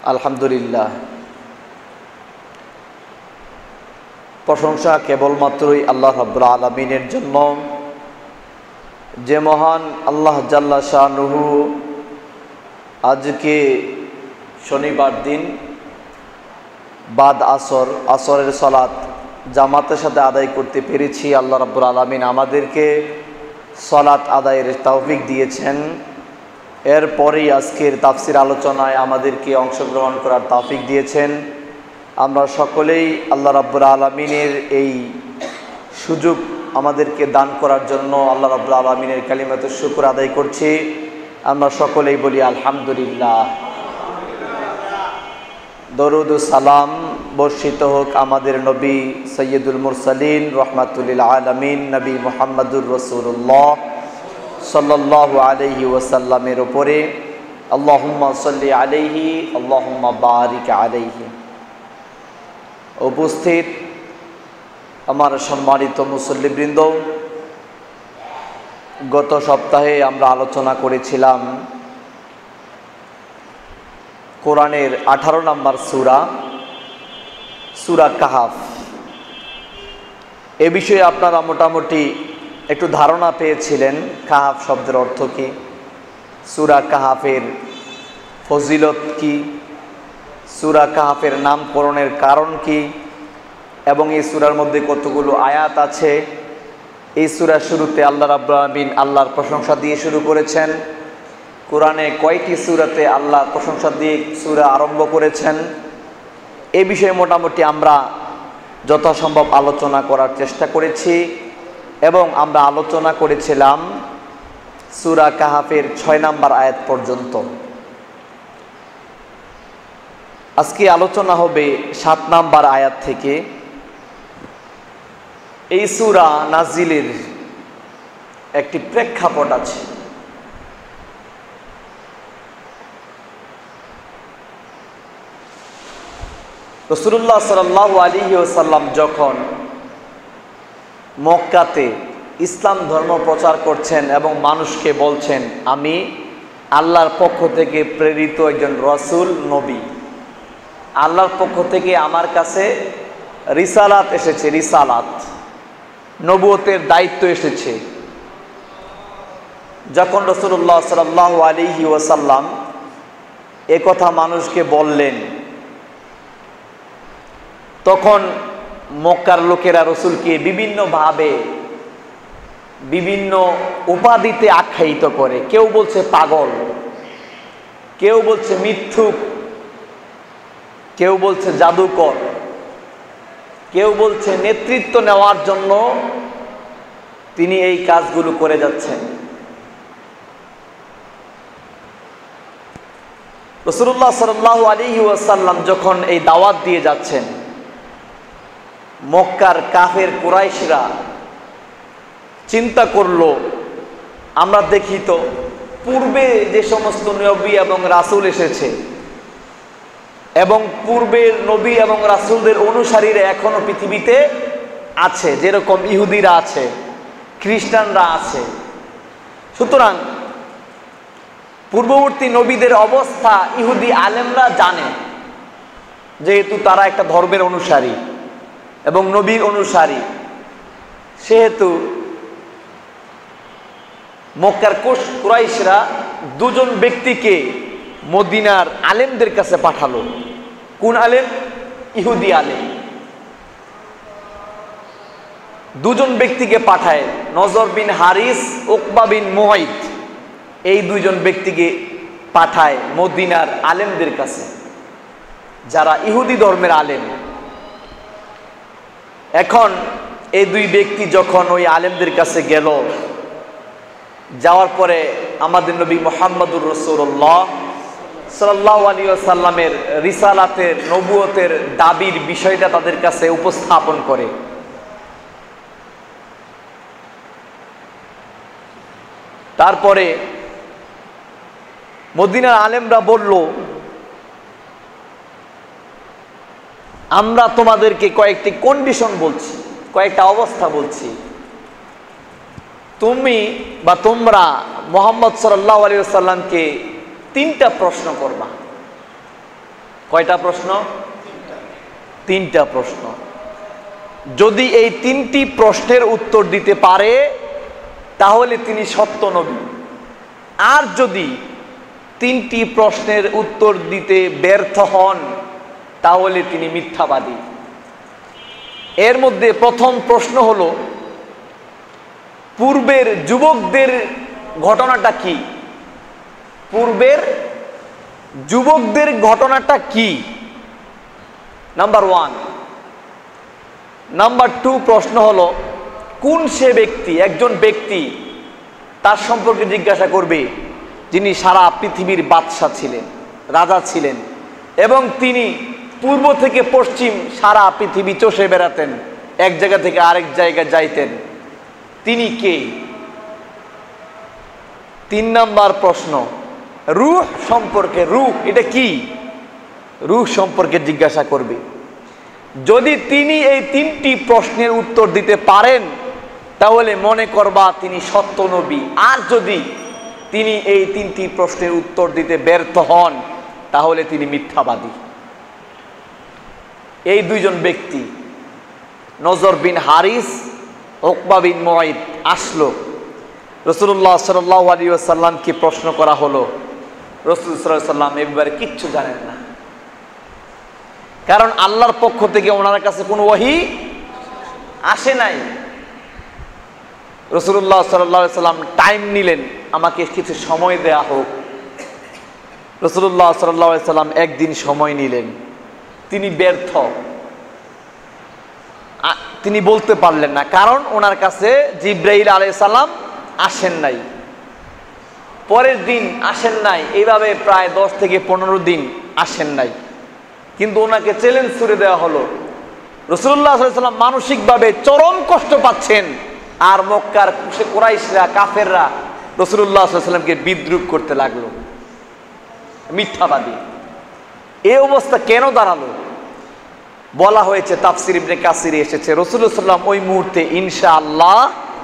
আলহামদুলিল্লাহ, প্রশংসা কেবলমাত্রই আল্লাহ রাব্বুল আলামিনের জন্য, যে মহান আল্লাহ জাল্লা শানুহু আজকে শনিবার দিন বাদ আসরের সালাত জামাতের সাথে আদায় করতে পেরেছি। আল্লাহ রাব্বুল আলামিন আমাদেরকে সালাত আদায়ের তৌফিক দিয়েছেন। এরপরেই আজকের তাফসির আলোচনায় আমাদেরকে অংশগ্রহণ করার তৌফিক দিয়েছেন। আমরা সকলেই আল্লাহ রাব্বুল আলামিনের এই সুযোগ আমাদেরকে দান করার জন্য আল্লাহ রাব্বুল আলামিনের কালিমাতে শুকর আদায় করছি। আমরা সকলেই বলি আলহামদুলিল্লাহ। দরুদ ও সালাম বর্ষিত হোক আমাদের নবী সৈয়দুল মুরসালিন রহমাতুল আলামিন নবী মুহাম্মদুর রাসূলুল্লাহ সাল্লাল্লাহু আলাইহি ওয়াসাল্লামের উপরে। আল্লাহুম্মা সাল্লি আলাইহি আল্লাহুম্মা বারিক আলাইহি। উপস্থিত আমার সম্মানিত মুসল্লিবৃন্দ, গত সপ্তাহে আমরা আলোচনা করেছিলাম কোরআনের 18 নম্বর সূরা কাহাফ। এ বিষয়ে আপনারা মোটামুটি একটু ধারণা পেয়েছিলেন কাহাফ শব্দের অর্থ কী, সূরা কাহাফের ফজিলত কি, সূরা কাহাফের নামকরণের কারণ কি, এবং এই সূরার মধ্যে কতগুলো আয়াত আছে। এই সূরার শুরুতে আল্লাহ রাব্বুল আলামিন আল্লাহর প্রশংসা দিয়ে শুরু করেছেন। কোরআনে কয়টি সূরাতে আল্লাহ প্রশংসা দিয়ে সূরা আরম্ভ করেছেন, এই বিষয়ে মোটামুটি আমরা যথাসম্ভব আলোচনা করার চেষ্টা করেছি। এবং আমরা আলোচনা করেছিলাম সূরা কাহাফের 6 নম্বর আয়াত পর্যন্ত। আজকে আলোচনা হবে 7 নম্বর আয়াত থেকে। এই সূরা নাজিলের একটি প্রেক্ষাপট আছে। রাসূলুল্লাহ সাল্লাল্লাহু আলাইহি ওয়াসাল্লাম যখন মক্কাতে ইসলাম ধর্ম প্রচার করছেন এবং মানুষকে বলছেন, আমি আল্লাহর পক্ষ থেকে প্রেরিত একজন রাসূল নবী, আল্লাহর পক্ষ থেকে আমার কাছে রিসালাত এসেছে, রিসালাত নবুয়তের দায়িত্ব এসেছে। যখন রাসূলুল্লাহ সাল্লাল্লাহু আলাইহি ওয়াসাল্লাম এ কথা মানুষকে বললেন, তখন মক্কার লোকেরা রাসূলকে বিভিন্নভাবে বিভিন্ন উপাধিতে আখ্যায়িত করে। কেউ বলছে পাগল, কেউ বলছে মিথ্যুক, কেউ বলছে জাদুকর, কেউ বলছে নেতৃত্ব নেওয়ার জন্য তিনি এই কাজগুলো করে যাচ্ছেন। রাসূলুল্লাহ সাল্লাল্লাহু আলাইহি ওয়াসাল্লাম যখন এই দাওয়াত দিয়ে যাচ্ছেন, মক্কার কাফের কুরাইশরা চিন্তা করলো, আমরা দেখি তো পূর্বে যে সমস্ত নবী এবং রাসূল এসেছে এবং পূর্বের নবী এবং রাসূলদের অনুসারীরা এখনো পৃথিবীতে আছে, যেরকম ইহুদিরা আছে, খ্রিস্টানরা আছে। সুতরাং পূর্ববর্তী নবীদের অবস্থা ইহুদি আলেমরা জানে, যেহেতু তারা একটা ধর্মের অনুসারী এবং নবীর অনুসারী, সেহেতু মক্কার কুরাইশরা দুজন ব্যক্তিকে মদিনার আলেমদের কাছে পাঠালো। কোন আলেম? ইহুদি আলেম। দুজন ব্যক্তিকে পাঠায়, নজর বিন হারিস, উকবা বিন মুয়াইত, এই দুইজন ব্যক্তিকে পাঠায় মদিনার আলেমদের কাছে, যারা ইহুদি ধর্মের আলেম। এখন এই দুই ব্যক্তি যখন ওই আলেমদের কাছে গেল, যাওয়ার পরে আমাদের নবী মুহাম্মদুর রাসূলুল্লাহ সাল্লাল্লাহু আলাইহি ওয়াসাল্লামের রিসালাতের, নবুয়তের দাবির বিষয়টা তাদের কাছে উপস্থাপন করে। তারপরে মদিনার আলেমরা বলল, আমরা তোমাদেরকে কয়েকটি কন্ডিশন বলছি, কয়েকটা অবস্থা বলছি, তুমি বা তোমরা মুহাম্মদ সাল্লাল্লাহু আলাইহি ওয়াসাল্লামকে 3টা প্রশ্ন করবা। কয়টা প্রশ্ন? তিনটা প্রশ্ন। যদি এই তিনটি প্রশ্নের উত্তর দিতে পারে তাহলে তিনি সত্য নবী, আর যদি তিনটি প্রশ্নের উত্তর দিতে ব্যর্থ হন তাহলে তিনি মিথ্যাবাদী। এর মধ্যে প্রথম প্রশ্ন হলো, পূর্বের যুবকদের ঘটনাটা কি? পূর্বের যুবকদের ঘটনাটা কি? নাম্বার 1। নাম্বার 2 প্রশ্ন হলো, কোন সে ব্যক্তি, একজন ব্যক্তি তার সম্পর্কে জিজ্ঞাসা করবে যিনি সারা পৃথিবীর বাদশা ছিলেন, রাজা ছিলেন, এবং তিনি পূর্ব থেকে পশ্চিম সারা পৃথিবী চষে বেড়াতেন, এক জায়গা থেকে আরেক জায়গায় যাইতেন, তিনি কে? 3 নাম্বার প্রশ্ন, রূহ সম্পর্কে, রূহ এটা কি, রূহ সম্পর্কে জিজ্ঞাসা করবে। যদি তিনি এই 3টি প্রশ্নের উত্তর দিতে পারেন তাহলে মনে করবা তিনি সত্য নবী, আর যদি তিনি এই 3টি প্রশ্নের উত্তর দিতে ব্যর্থ হন তাহলে তিনি মিথ্যাবাদী। এই দুইজন ব্যক্তি, নজর বিন হারিস, উকবা বিন মুআইদ, আসলো রাসূলুল্লাহ সাল্লাল্লাহু আলাইহি ওয়াসাল্লামকে প্রশ্ন করা হলো। রাসূল সাল্লাল্লাহু আলাইহি ওয়াসাল্লাম এই ব্যাপারে কিচ্ছু জানেন না, কারণ আল্লাহর পক্ষ থেকে ওনার কাছে কোনো ওহী আসে নাই। রাসূলুল্লাহ সাল্লাল্লাহু আলাইহি ওয়াসাল্লাম টাইম নিলেন, আমাকে কিছু সময় দেয়া হোক। রাসূলুল্লাহ সাল্লাল্লাহু আলাইহি ওয়াসাল্লাম একদিন সময় নিলেন, তিনি ব্যর্থ, তিনি বলতে পারলেন না, কারণ ওনার কাছে জিবরাইল আলাইহিস সালাম আসেন নাই। পরের দিন আসেন নাই, এইভাবে প্রায় 10 থেকে 15 দিন আসেন নাই, কিন্তু ওনাকে চ্যালেঞ্জ ছুড়ে দেওয়া হলো। রাসূলুল্লাহ সাল্লাল্লাহু আলাইহি ওয়াসাল্লাম মানসিকভাবে চরম কষ্ট পাচ্ছেন, আর মক্কার কুরাইশরা, কাফেররা রাসূলুল্লাহ সাল্লাল্লাহু আলাইহি ওয়াসাল্লামকে বিদ্রূপ করতে লাগলো, মিথ্যাবাদী। এই অবস্থা কেন দাঁড়ালো? বলা হয়েছে, তাফসির ইবনে কাসিরে এসেছে, রাসূলুল্লাহ সাল্লাল্লাহু আলাইহি ওয়াসাল্লাম ওই মুহূর্তে ইনশাআল্লাহ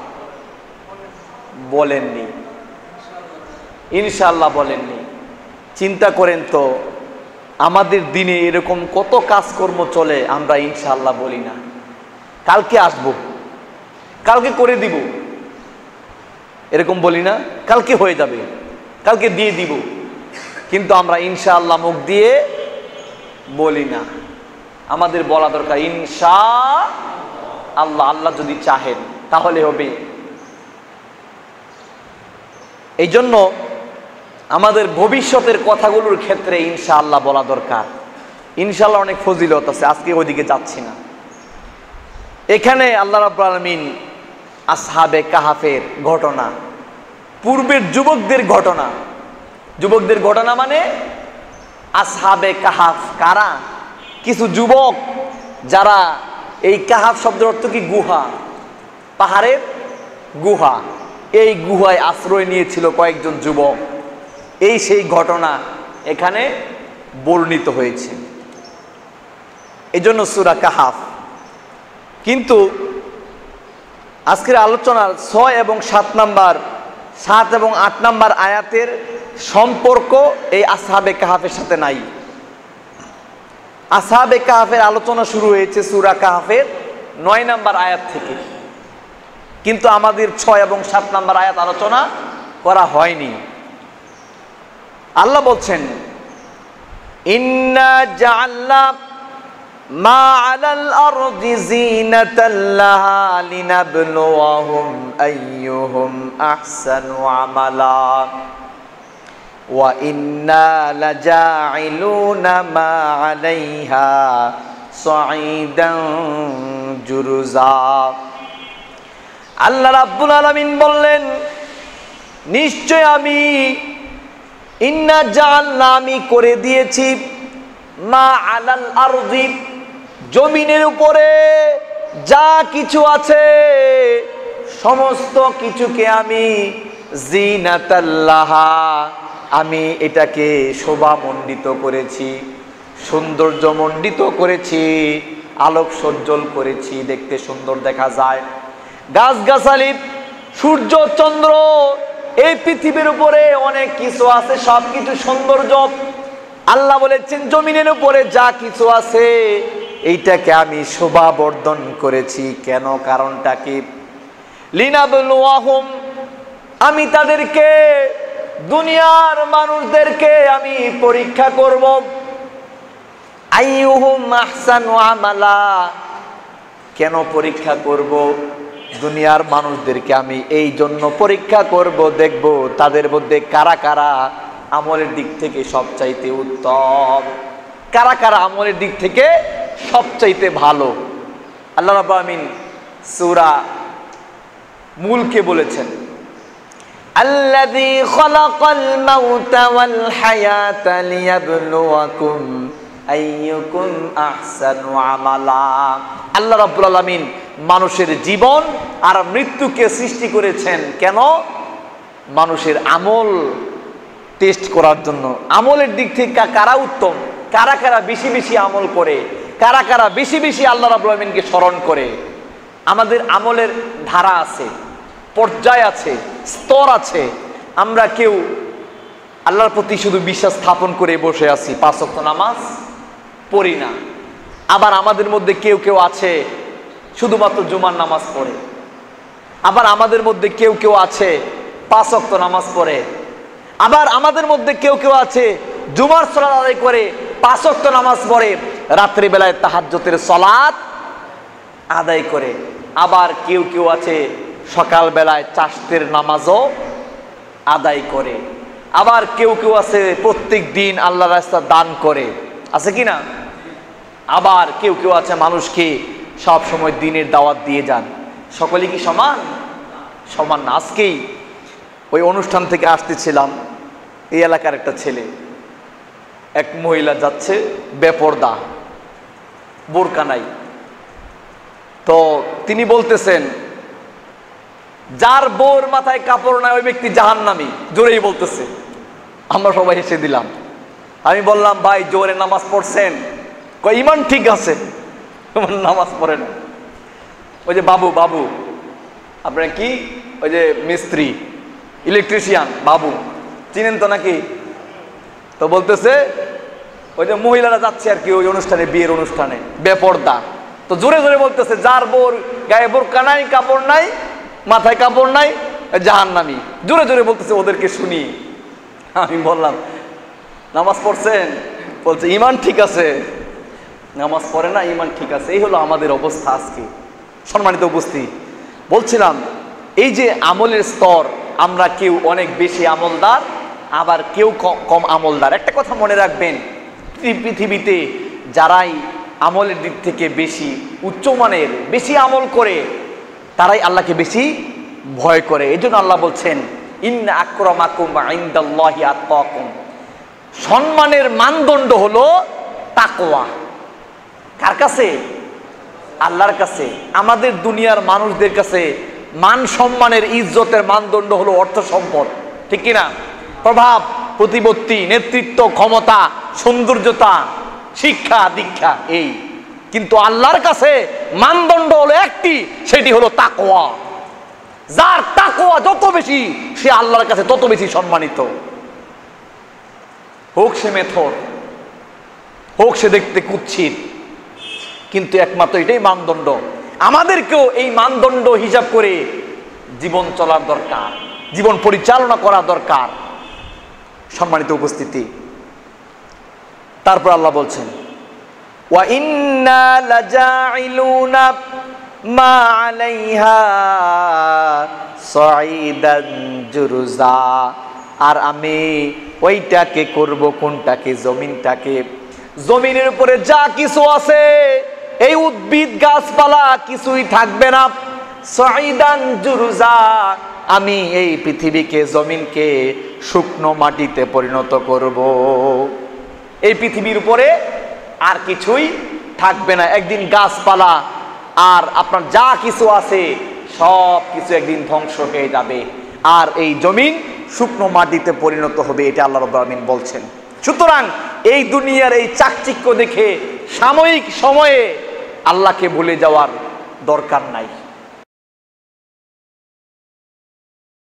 বলেননি, ইনশাআল্লাহ বলেননি। চিন্তা করেন তো, আমাদের দিনে এরকম কত কাজকর্ম চলে, আমরা ইনশাআল্লাহ বলি না। কালকে আসবো, কালকে করে দিব, এরকম বলি না, কালকে হয়ে যাবে, কালকে দিয়ে দিব, কিন্তু আমরা ইনশাআল্লাহ মুখ দিয়ে বলি না। আমাদের বলা দরকার ইনশাআল্লাহ, আল্লাহ যদি চাহেন তাহলে হবে। এই জন্য আমাদের ভবিষ্যতের কথাগুলোর ক্ষেত্রে ইনশাআল্লাহ বলা দরকার। ইনশাআল্লাহ অনেক ফজিলত আছে, আজকে ওইদিকে যাচ্ছি না। এখানে আল্লাহ রাব্বুল আলামিন আসহাবে কাহাফের ঘটনা, পূর্বের যুবকদের ঘটনা, যুবকদের ঘটনা মানে আসহাবে কাহাফ কারা? কিছু যুবক যারা, এই কাহাফ শব্দের অর্থ কি? গুহা, পাহাড়ের গুহা। এই গুহায় আশ্রয় নিয়েছিল কয়েকজন যুবক, এই সেই ঘটনা এখানে বর্ণিত হয়েছে, এই জন্য সূরা কাহাফ। কিন্তু আজকের আলোচনার 6 এবং 7 নাম্বার, 7 এবং 8 নাম্বার আয়াতের সম্পর্ক এই আসহাবে কাহাফের সাথে নাই। আসহাবে কাহাফের আলোচনা শুরু হয়েছে সূরা কাহাফের 9 নাম্বার আয়াত থেকে, কিন্তু আমাদের 6 এবং 7 নাম্বার আয়াত আলোচনা করা হয়নি। আল্লাহ বলছেন, ইন্না জাআলনা মা আলাল আরদি যিনাতাল লাহা লিনাবলুয়াহুম আইয়ুহুম আহসানু আমালা ওয়া ইন্না লাজাইলুনা মা আলাইহা সাঈদান জুরুজা। আল্লাহ রাব্বুল আলামিন বললেন, নিশ্চয় আমি, ইন্না জাআলনা, আমি করে দিয়েছি, মা আলাল আরদি, জমিনের উপরে যা কিছু আছে সমস্ত কিছুকে আমি, জিনাতাল্লাহা, আমি এটাকে শোভামণ্ডিত করেছি, সৌন্দর্যমণ্ডিত করেছি, আলোক সজ্জল করেছি, দেখতে সুন্দর দেখা যায়। গাছগাছালি, সূর্য, চন্দ্র, এই পৃথিবীর উপরে অনেক কিছু আছে, সব কিছু সৌন্দর্য আল্লাহ বলেছেন জমিনের উপরে যা কিছু আছে এইটাকে আমি শোভা বর্ধন করেছি। কেন? কারণটা কি? লিনাবলুয়াহুম, আমি তাদেরকে, দুনিয়ার মানুষদেরকে আমি পরীক্ষা করব। আইয়ুহুম আহসানু আমালা, কেন পরীক্ষা করব? দুনিয়ার মানুষদেরকে আমি এই জন্য পরীক্ষা করব, দেখব তাদের মধ্যে কারা কারা আমলের দিক থেকে সবচাইতে উত্তম, কারা কারা আমলের দিক থেকে সবচাইতে ভালো। আল্লাহ রাব্বুল আমিন সূরা মুলকে বলেছেন, আল্লাযী খালাকাল মাউতা ওয়াল হায়াতা লিয়াবলুয়াকুম আইয়ুকুম আহসানু আমালা। আল্লাহ রাব্বুল আলামিন মানুষের জীবন আর মৃত্যুকে সৃষ্টি করেছেন কেন? মানুষের আমল টেস্ট করার জন্য। আমলের দিক থেকে কারা উত্তম, কারা কারা বেশি বেশি আমল করে, কারা কারা বেশি বেশি আল্লাহ রাব্বুল আলামিনকে স্মরণ করে। আমাদের আমলের ধারা আছে, পর্যায় আছে, স্তর আছে। আমরা কেউ আল্লাহর প্রতি শুধু বিশ্বাস স্থাপন করে বসে আছি, 5 ওয়াক্ত নামাজ পড়ি না। আবার আমাদের মধ্যে কেউ কেউ আছে শুধুমাত্র জুমার নামাজ পড়ে। আবার আমাদের মধ্যে কেউ কেউ আছে 5 ওয়াক্ত নামাজ পড়ে। আবার আমাদের মধ্যে কেউ কেউ আছে জুমার সালাত আদায় করে, 5 ওয়াক্ত নামাজ পড়ে, রাত্রি বেলায় তাহাজ্জুদের সালাত আদায় করে। আবার কেউ কেউ আছে সকাল বেলায় চাশতের নামাজও আদায় করে। আবার কেউ কেউ আছে প্রত্যেক দিন আল্লাহর রাস্তা দান করে, আছে কি না? আবার কেউ কেউ আছে মানুষকে সব সময় দিনের দাওয়াত দিয়ে যান। সকলে কি সমান? সমান না। আজকেই ওই অনুষ্ঠান থেকে আসতেছিলাম, এই এলাকার একটা ছেলে, এক মহিলা যাচ্ছে বেপরদা, বোরকা নাই। তো তিনি বলতেছেন যার বউর মাথায় কাপড় নাই ওই ব্যক্তি জাহান্নামী, জোরেই বলতেছে। আমরা সবাই হেসে দিলাম। আমি বললাম ভাই জোরে নামাজ পড়ছেন? কই ইমান ঠিক আছে, নামাজ পড়ে না। ওই যে বাবু, বাবু আপনার কি ওই যে মিস্ত্রি, ইলেকট্রিশিয়ান বাবু চিনেন তো নাকি? তো বলতেছে ওই যে মহিলারা যাচ্ছে আর কি ওই অনুষ্ঠানে, বিয়ের অনুষ্ঠানে, বেপরদা। তো জোরে জোরে বলতেছে যার বোর গায়ে বোরকা নাই, কাপড় নাই, মাথায় কাপড় নাই, জাহান্নামী। জোরে জোরে বলতেছে, ওদেরকে শুনি। আমি বললাম নামাজ পড়ছেন? বলছে ইমান ঠিক আছে। নামাজ পড়ে না, ইমান ঠিক আছে। এই হলো আমাদের অবস্থা আজকে। সম্মানিত উপস্থিতি, বলছিলাম এই যে আমলের স্তর, আমরা কেউ অনেক বেশি আমলদার, আবার কেউ কম আমলদার। একটা কথা মনে রাখবেন, পৃথিবীতে যারাই আমলের দিক থেকে বেশি উচ্চমানের, বেশি আমল করে, তারাই আল্লাহকে বেশি ভয় করে। এই জন্য আল্লাহ বলছেন ইন্না আকরামাকুম ইনদাল্লাহি আতকাকুম, সম্মানের মানদণ্ড হলো তাকওয়া। কার কাছে? আল্লাহর কাছে। আমাদের দুনিয়ার মানুষদের কাছে মান সম্মানের, ইজ্জতের মানদণ্ড হলো অর্থ সম্পদ, ঠিক কিনা? প্রভাব, প্রতিপত্তি, নেতৃত্ব, ক্ষমতা, সৌন্দর্যতা, শিক্ষা, দীক্ষা, এই। কিন্তু আল্লাহর কাছে মানদণ্ড হলো একটি, সেটি হলো তাকওয়া। যার তাকওয়া যত বেশি, সে আল্লাহর কাছে তত বেশি সম্মানিত। হোক সে মেথর, হোক সে দেখতে কুৎসিত, কিন্তু একমাত্র এটাই মানদণ্ড। আমাদেরকেও এই মানদণ্ড হিসাব করে জীবন চলার দরকার, জীবন পরিচালনা করা দরকার। সম্মানিত উপস্থিতি, তারপর আল্লাহ বলছেন ওয়া ইন্না লাজাইলুনা মা আলাইহা সাইদান জুরুজা, আর আমি ওইটাকে করব, কোনটাকে? জমিনটাকে। জমিনের উপরে যা কিছু আছে, এই উদ্ভিদ গাছপালা কিছুই থাকবে না। সাইদান জুরুজা, আমি এই পৃথিবীকে, জমিনকে শুকনো মাটিতে পরিণত করব। এই পৃথিবীর উপরে আর কিছুই থাকবে না। একদিন গাছপালা আর আপনার যা কিছু আছে সব কিছু একদিন ধ্বংস হয়ে যাবে, আর এই জমিন শুকনো মাটিতে পরিণত হবে। এটা আল্লাহ রাব্বুল আলামিন বলছেন। সুতরাং এই দুনিয়ার এই চাকচিক্য দেখে সাময়িক সময়ে আল্লাহকে ভুলে যাওয়ার দরকার নাই।